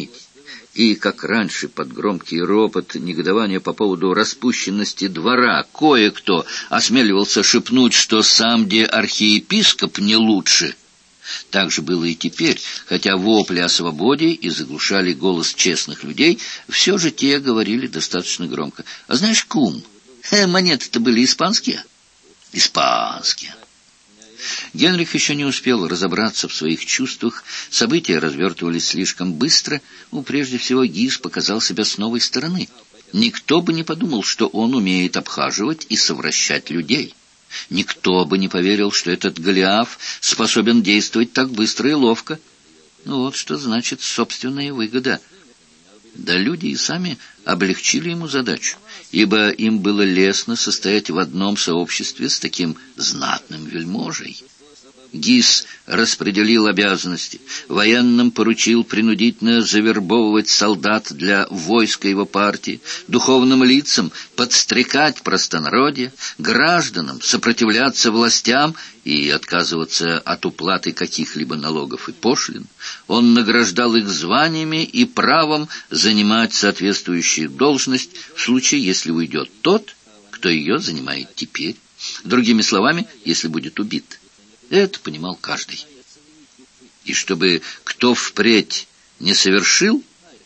И, как раньше, под громкий ропот негодования по поводу распущенности двора, кое-кто осмеливался шепнуть, что сам де архиепископ не лучше. Так же было и теперь, хотя вопли о свободе и заглушали голос честных людей, все же те говорили достаточно громко. А знаешь, кум, монеты-то были испанские? Испанские. Генрих еще не успел разобраться в своих чувствах, события развертывались слишком быстро, прежде всего Гиз показал себя с новой стороны. Никто бы не подумал, что он умеет обхаживать и совращать людей. Никто бы не поверил, что этот Голиаф способен действовать так быстро и ловко. Вот что значит собственная выгода. Да люди и сами облегчили ему задачу, ибо им было лестно состоять в одном сообществе с таким знатным вельможей. Гиз распределил обязанности, военным поручил принудительно завербовывать солдат для войска его партии, духовным лицам подстрекать простонародье, гражданам сопротивляться властям и отказываться от уплаты каких-либо налогов и пошлин. Он награждал их званиями и правом занимать соответствующую должность в случае, если уйдет тот, кто ее занимает теперь. Другими словами, если будет убит. Это понимал каждый. И чтобы кто впредь не совершил,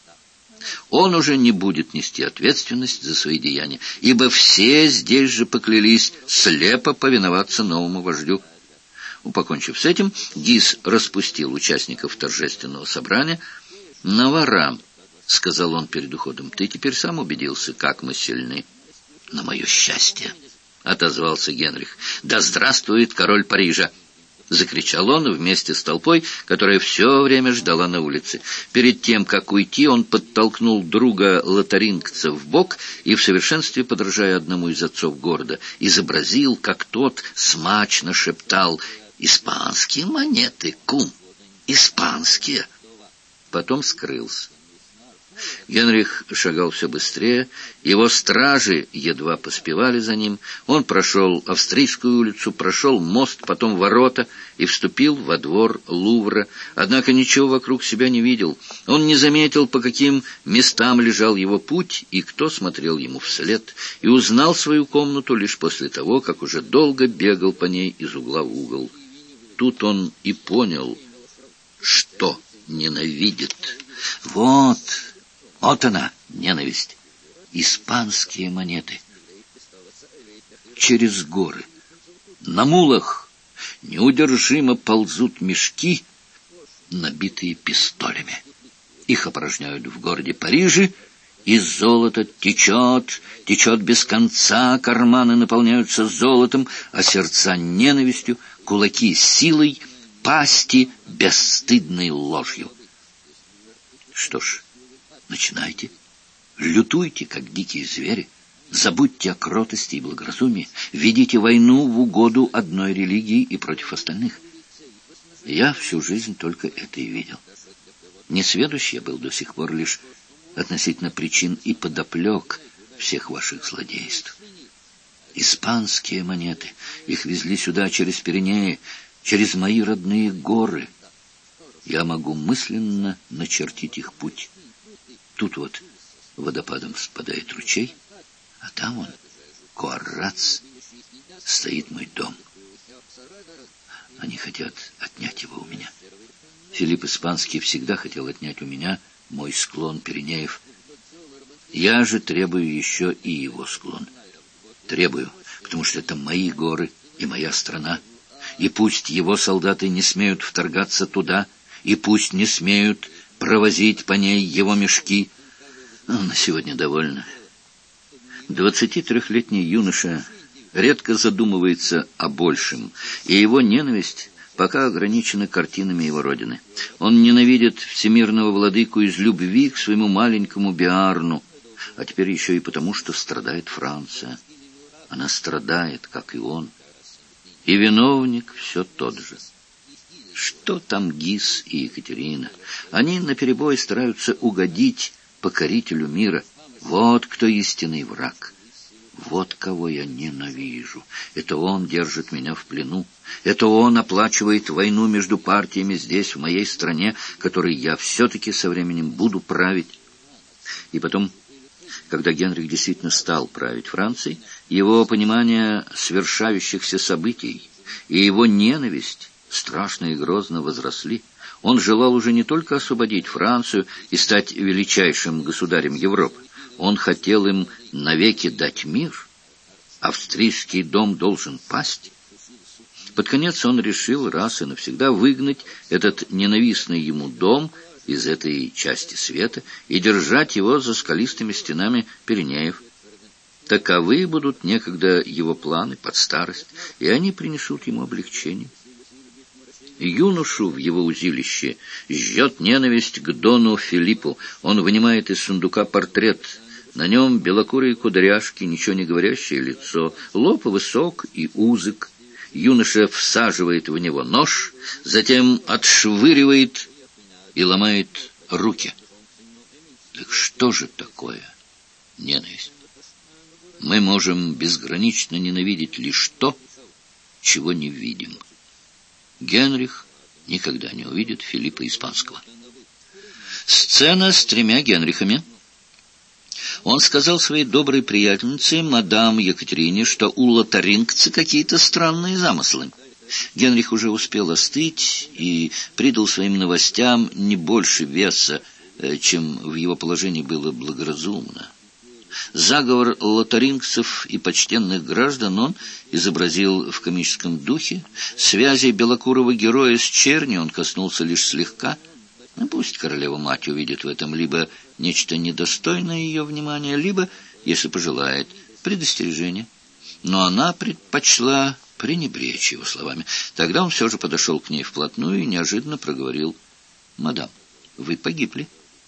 он уже не будет нести ответственность за свои деяния, ибо все здесь же поклялись слепо повиноваться новому вождю. Покончив с этим, Гиз распустил участников торжественного собрания. «Навара», — сказал он перед уходом, — «ты теперь сам убедился, как мы сильны». «На мое счастье», — отозвался Генрих, — «да здравствует король Парижа!» — закричал он вместе с толпой, которая все время ждала на улице. Перед тем, как уйти, он подтолкнул друга лотарингца в бок и, в совершенстве подражая одному из отцов города, изобразил, как тот смачно шептал: «Испанские монеты, кум, испанские!» Потом скрылся. Генрих шагал все быстрее, его стражи едва поспевали за ним. Он прошел Австрийскую улицу, прошел мост, потом ворота и вступил во двор Лувра. Однако ничего вокруг себя не видел. Он не заметил, по каким местам лежал его путь и кто смотрел ему вслед, и узнал свою комнату лишь после того, как уже долго бегал по ней из угла в угол. Тут он и понял, что ненавидит. Вот она, ненависть. Испанские монеты. Через горы, на мулах, неудержимо ползут мешки, набитые пистолями. Их опорожняют в городе Париже, и золото течет без конца, карманы наполняются золотом, а сердца ненавистью, кулаки силой, пасти бесстыдной ложью. Что ж, начинайте. Лютуйте, как дикие звери. Забудьте о кротости и благоразумии. Ведите войну в угоду одной религии и против остальных. Я всю жизнь только это и видел. Несведущ я был до сих пор лишь относительно причин и подоплек всех ваших злодейств. Испанские монеты. Их везли сюда через Пиренеи, через мои родные горы. Я могу мысленно начертить их путь. Тут вот водопадом спадает ручей, а там он, Куаррац, стоит мой дом. Они хотят отнять его у меня. Филипп Испанский всегда хотел отнять у меня мой склон Пиренеев. Я же требую еще и его склон. Требую, потому что это мои горы и моя страна. И пусть его солдаты не смеют вторгаться туда, и пусть не смеют провозить по ней его мешки. На сегодня довольно. 23-летний юноша редко задумывается о большем, и его ненависть пока ограничена картинами его родины. Он ненавидит всемирного владыку из любви к своему маленькому Биарну, а теперь еще и потому, что страдает Франция. Она страдает, как и он. И виновник все тот же. Что там Гиз и Екатерина? Они наперебой стараются угодить покорителю мира. Вот кто истинный враг. Вот кого я ненавижу. Это он держит меня в плену. Это он оплачивает войну между партиями здесь, в моей стране, которой я все-таки со временем буду править. И потом, когда Генрих действительно стал править Францией, его понимание свершающихся событий и его ненависть страшно и грозно возросли. Он желал уже не только освободить Францию и стать величайшим государем Европы. Он хотел им навеки дать мир. Австрийский дом должен пасть. Под конец он решил раз и навсегда выгнать этот ненавистный ему дом из этой части света и держать его за скалистыми стенами Пиренеев. Таковы будут некогда его планы под старость, и они принесут ему облегчение. Юношу в его узилище жжет ненависть к дону Филиппу. Он вынимает из сундука портрет. На нем белокурые кудряшки, ничего не говорящее лицо, лоб высок и узок. Юноша всаживает в него нож, затем отшвыривает и ломает руки. Так что же такое ненависть? Мы можем безгранично ненавидеть лишь то, чего не видим. Генрих никогда не увидит Филиппа Испанского. Сцена с 3 Генрихами. Он сказал своей доброй приятельнице, мадам Екатерине, что у лотарингца какие-то странные замыслы. Генрих уже успел остыть и придал своим новостям не больше веса, чем в его положении было благоразумно. Заговор лотарингцев и почтенных граждан он изобразил в комическом духе. Связи белокурого героя с чернью он коснулся лишь слегка. Пусть королева-мать увидит в этом либо нечто недостойное ее внимания, либо, если пожелает, предостережение. Но она предпочла пренебречь его словами. Тогда он все же подошел к ней вплотную и неожиданно проговорил: «Мадам, вы погибли».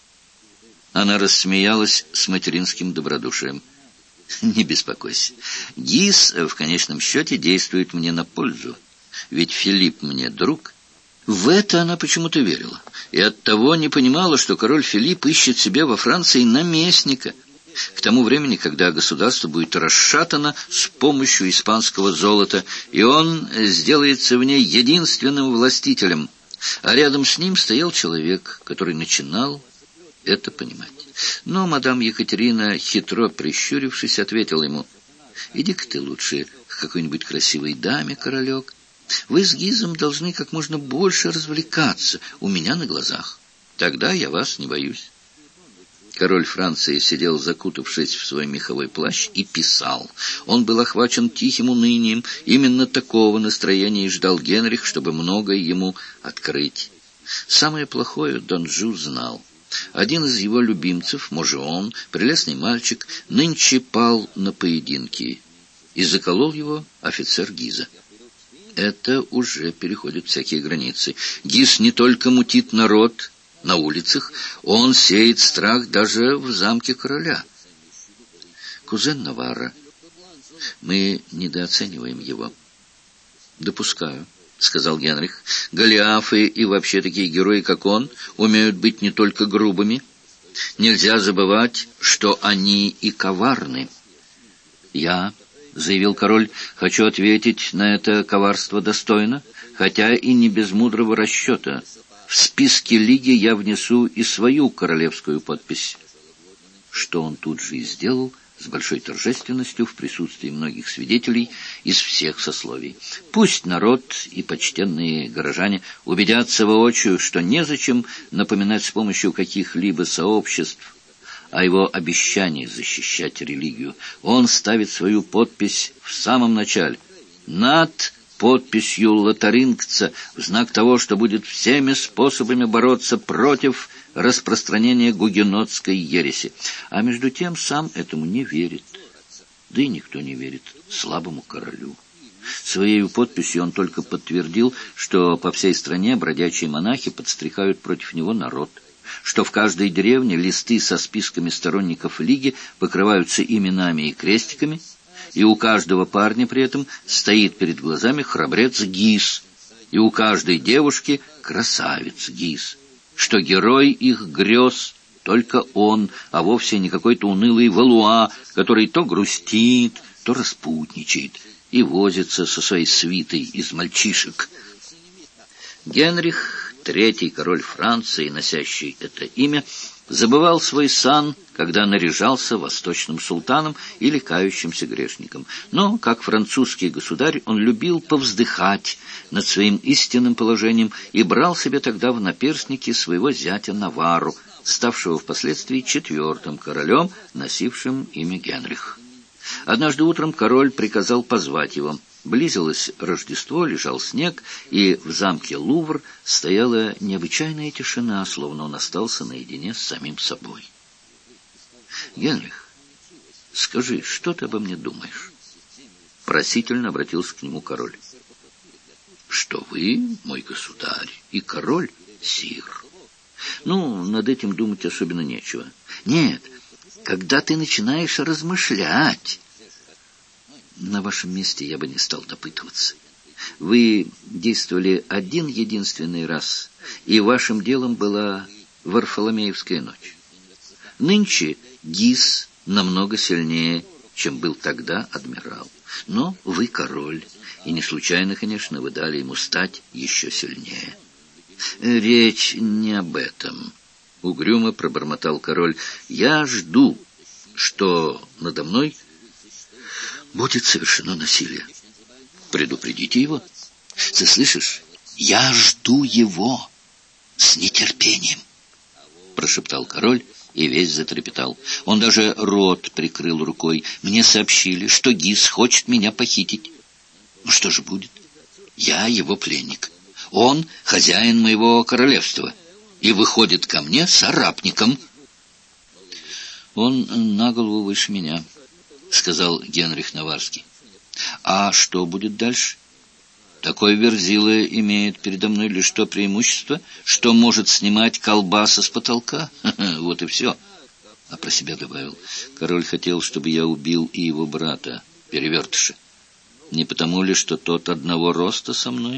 Она рассмеялась с материнским добродушием. «Не беспокойся. Гиз в конечном счете действует мне на пользу. Ведь Филипп мне друг». В это она почему-то верила, и оттого не понимала, что король Филипп ищет себе во Франции наместника. К тому времени, когда государство будет расшатано с помощью испанского золота, и он сделается в ней единственным властителем, а рядом с ним стоял человек, который начинал это понимать. Но мадам Екатерина, хитро прищурившись, ответила ему: «Иди-ка ты лучше к какой-нибудь красивой даме, королек. Вы с Гизом должны как можно больше развлекаться у меня на глазах. Тогда я вас не боюсь». Король Франции сидел, закутавшись в свой меховой плащ, и писал. Он был охвачен тихим унынием. Именно такого настроения и ждал Генрих, чтобы многое ему открыть. Самое плохое Дон Жу знал. Один из его любимцев, Можеон, прелестный мальчик, нынче пал на поединке, и заколол его офицер Гиза. Это уже переходит всякие границы. Гиз не только мутит народ на улицах, он сеет страх даже в замке короля. Кузен Наварра, мы недооцениваем его. Допускаю, — сказал Генрих. Голиафы и вообще такие герои, как он, умеют быть не только грубыми. Нельзя забывать, что они и коварны. Я, — заявил король, — хочу ответить на это коварство достойно, хотя и не без мудрого расчета. В списке лиги я внесу и свою королевскую подпись. Что он тут же и сделал, с большой торжественностью, в присутствии многих свидетелей из всех сословий. Пусть народ и почтенные горожане убедятся воочию, что незачем напоминать с помощью каких-либо сообществ о его обещании защищать религию. Он ставит свою подпись в самом начале, над подписью лотарингца, в знак того, что будет всеми способами бороться против распространения гугенотской ереси. А между тем сам этому не верит. Да и никто не верит слабому королю. Своей подписью он только подтвердил, что по всей стране бродячие монахи подстрекают против него народ, что в каждой деревне листы со списками сторонников лиги покрываются именами и крестиками, и у каждого парня при этом стоит перед глазами храбрец Гиз, и у каждой девушки красавец Гиз, что герой их грез только он, а вовсе не какой-то унылый Валуа, который то грустит, то распутничает и возится со своей свитой из мальчишек. Генрих, третий король Франции, носящий это имя, забывал свой сан, когда наряжался восточным султаном или кающимся грешником. Но, как французский государь, он любил повздыхать над своим истинным положением и брал себе тогда в наперстники своего зятя Наварру, ставшего впоследствии четвертым королем, носившим имя Генрих. Однажды утром король приказал позвать его. Близилось Рождество, лежал снег, и в замке Лувр стояла необычайная тишина, словно он остался наедине с самим собой. «Генрих, скажи, что ты обо мне думаешь?» Просительно обратился к нему король. «Что вы, мой государь, и король, сир. Ну, над этим думать особенно нечего. Нет, когда ты начинаешь размышлять... На вашем месте я бы не стал допытываться. Вы действовали один единственный раз, и вашим делом была Варфоломеевская ночь. Нынче Гиз намного сильнее, чем был тогда адмирал. Но вы король, и не случайно, конечно, вы дали ему стать еще сильнее. Речь не об этом, — угрюмо пробормотал король. Я жду, что надо мной будет совершено насилие. Предупредите его. Ты слышишь? Я жду его с нетерпением, — прошептал король и весь затрепетал. Он даже рот прикрыл рукой. Мне сообщили, что Гиз хочет меня похитить. Ну что же будет? Я его пленник. Он хозяин моего королевства и выходит ко мне с арапником. Он на голову выше меня, — сказал Генрих Наварский. А что будет дальше? Такой верзила имеет передо мной лишь то преимущество, что может снимать колбасы с потолка. Вот и все. А про себя добавил: король хотел, чтобы я убил и его брата, перевертыша. Не потому ли, что тот одного роста со мной?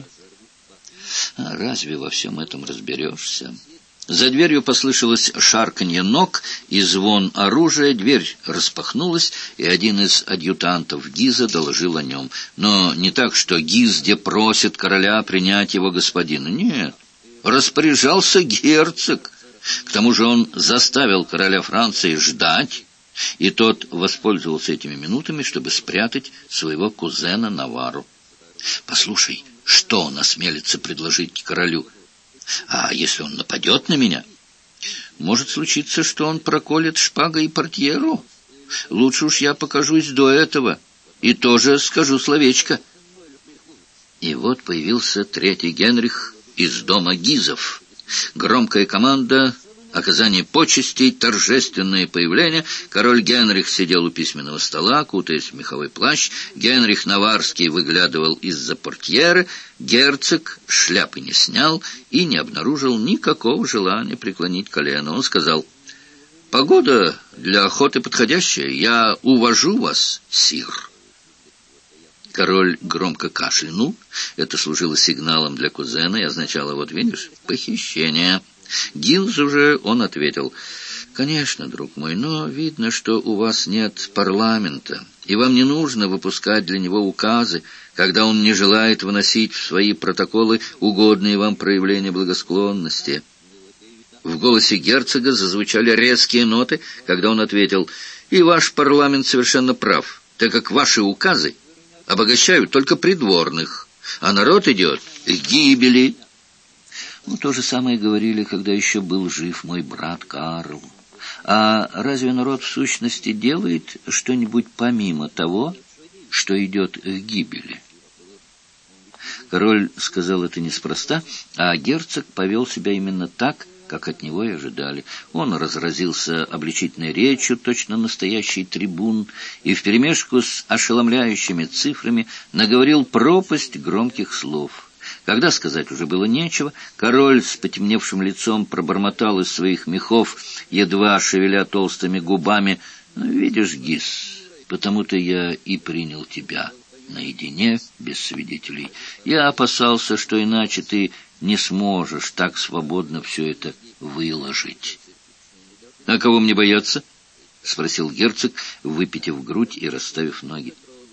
А разве во всем этом разберешься? За дверью послышалось шарканье ног и звон оружия, дверь распахнулась, и один из адъютантов Гиза доложил о нем. Но не так, что Гиз где просит короля принять его господина. Нет, распоряжался герцог. К тому же он заставил короля Франции ждать, и тот воспользовался этими минутами, чтобы спрятать своего кузена Наварру. «Послушай, что он осмелится предложить королю? А если он нападет на меня? Может случиться, что он проколет шпагой портьеру. Лучше уж я покажусь до этого и тоже скажу словечко». И вот появился третий Генрих из дома Гизов. Громкая команда, оказание почестей, торжественное появление. Король Генрих сидел у письменного стола, кутаясь в меховой плащ. Генрих Наварский выглядывал из-за портьеры. Герцог шляпы не снял и не обнаружил никакого желания преклонить колено. Он сказал: «Погода для охоты подходящая. Я увожу вас, сир». Король громко кашлянул. Это служило сигналом для кузена и означало: вот видишь, похищение. Гинзу же он ответил: «Конечно, друг мой, но видно, что у вас нет парламента, и вам не нужно выпускать для него указы, когда он не желает выносить в свои протоколы угодные вам проявления благосклонности». В голосе герцога зазвучали резкие ноты, когда он ответил: «И ваш парламент совершенно прав, так как ваши указы обогащают только придворных, а народ идет к гибели». Ну, то же самое говорили, когда еще был жив мой брат Карл. А разве народ в сущности делает что-нибудь помимо того, что идет к гибели? Король сказал это неспроста, а герцог повел себя именно так, как от него и ожидали. Он разразился обличительной речью, точно настоящий трибун, и вперемешку с ошеломляющими цифрами наговорил пропасть громких слов. Когда сказать уже было нечего, король с потемневшим лицом пробормотал из своих мехов, едва шевеля толстыми губами: «Видишь, Гиз, потому-то я и принял тебя наедине, без свидетелей. Я опасался, что иначе ты не сможешь так свободно все это выложить». «А кого мне бояться?» — спросил герцог, выпитив грудь и расставив ноги.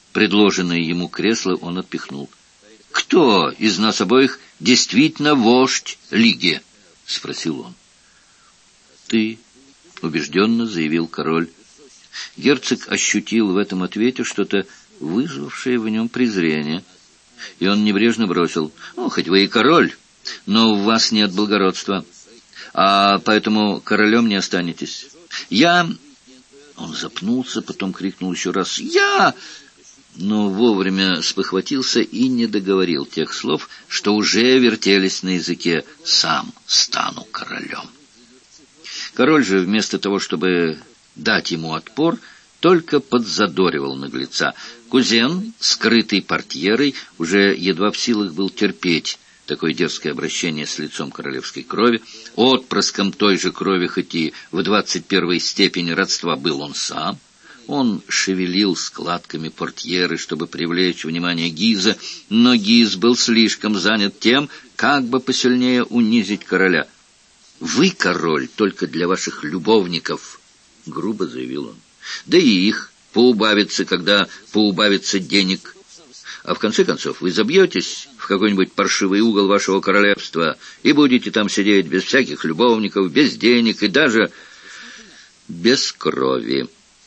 Предложенное ему кресло он отпихнул. «Кто из нас обоих действительно вождь Лиги?» — спросил он. «Ты», — убежденно заявил король. Герцог ощутил в этом ответе что-то, вызвавшее в нем презрение, и он небрежно бросил: хоть вы и король, но в вас нет благородства, а поэтому королем не останетесь. Он запнулся, потом крикнул еще раз: «Я!», но вовремя спохватился и не договорил тех слов, что уже вертелись на языке: «Сам стану королем». Король же, вместо того, чтобы дать ему отпор, только подзадоривал наглеца. Кузен, скрытый портьерой, уже едва в силах был терпеть такое дерзкое обращение с лицом королевской крови. Отпрыском той же крови, хоть и в 21-й степени родства, был он сам. Он шевелил складками портьеры, чтобы привлечь внимание Гиза, но Гиз был слишком занят тем, как бы посильнее унизить короля. «Вы король только для ваших любовников», — грубо заявил он. «Да и их поубавится, когда поубавится денег. А в конце концов вы забьетесь в какой-нибудь паршивый угол вашего королевства и будете там сидеть без всяких любовников, без денег и даже без крови».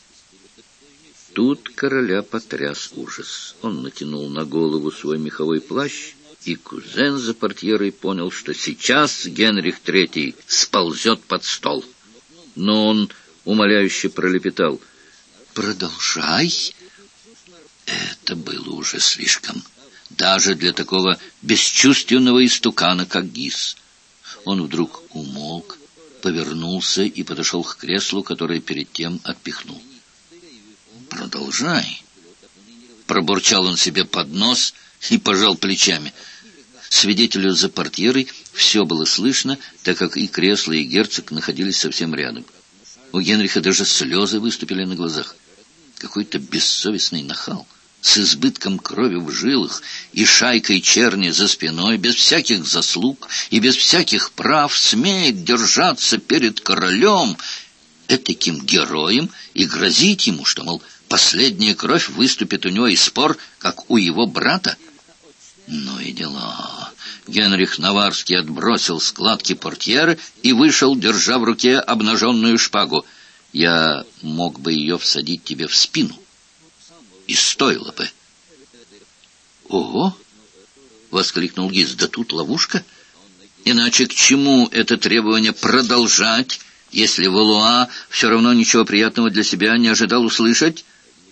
Тут короля потряс ужас. Он натянул на голову свой меховой плащ, и кузен за портьерой понял, что сейчас Генрих III сползет под стол. Но он умоляюще пролепетал: «Продолжай». Это было уже слишком, даже для такого бесчувственного истукана, как Гиз. Он вдруг умолк, повернулся и подошел к креслу, которое перед тем отпихнул. «Продолжай», — пробурчал он себе под нос и пожал плечами. Свидетелю за портьерой все было слышно, так как и кресло, и герцог находились совсем рядом. У Генриха даже слезы выступили на глазах. Какой-то бессовестный нахал, с избытком крови в жилах и шайкой черни за спиной, без всяких заслуг и без всяких прав, смеет держаться перед королем, этаким героем, и грозить ему, что, мол, последняя кровь выступит у него из спор, как у его брата. Ну и дела. Генрих Наварский отбросил складки портьеры и вышел, держа в руке обнаженную шпагу. «Я мог бы ее всадить тебе в спину. И стоило бы». «Ого!» — воскликнул Гиз. «Да тут ловушка. Иначе к чему это требование продолжать, если Валуа все равно ничего приятного для себя не ожидал услышать?»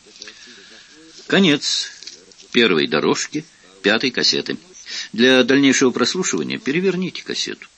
Конец первой дорожки 5-й кассеты. Для дальнейшего прослушивания переверните кассету.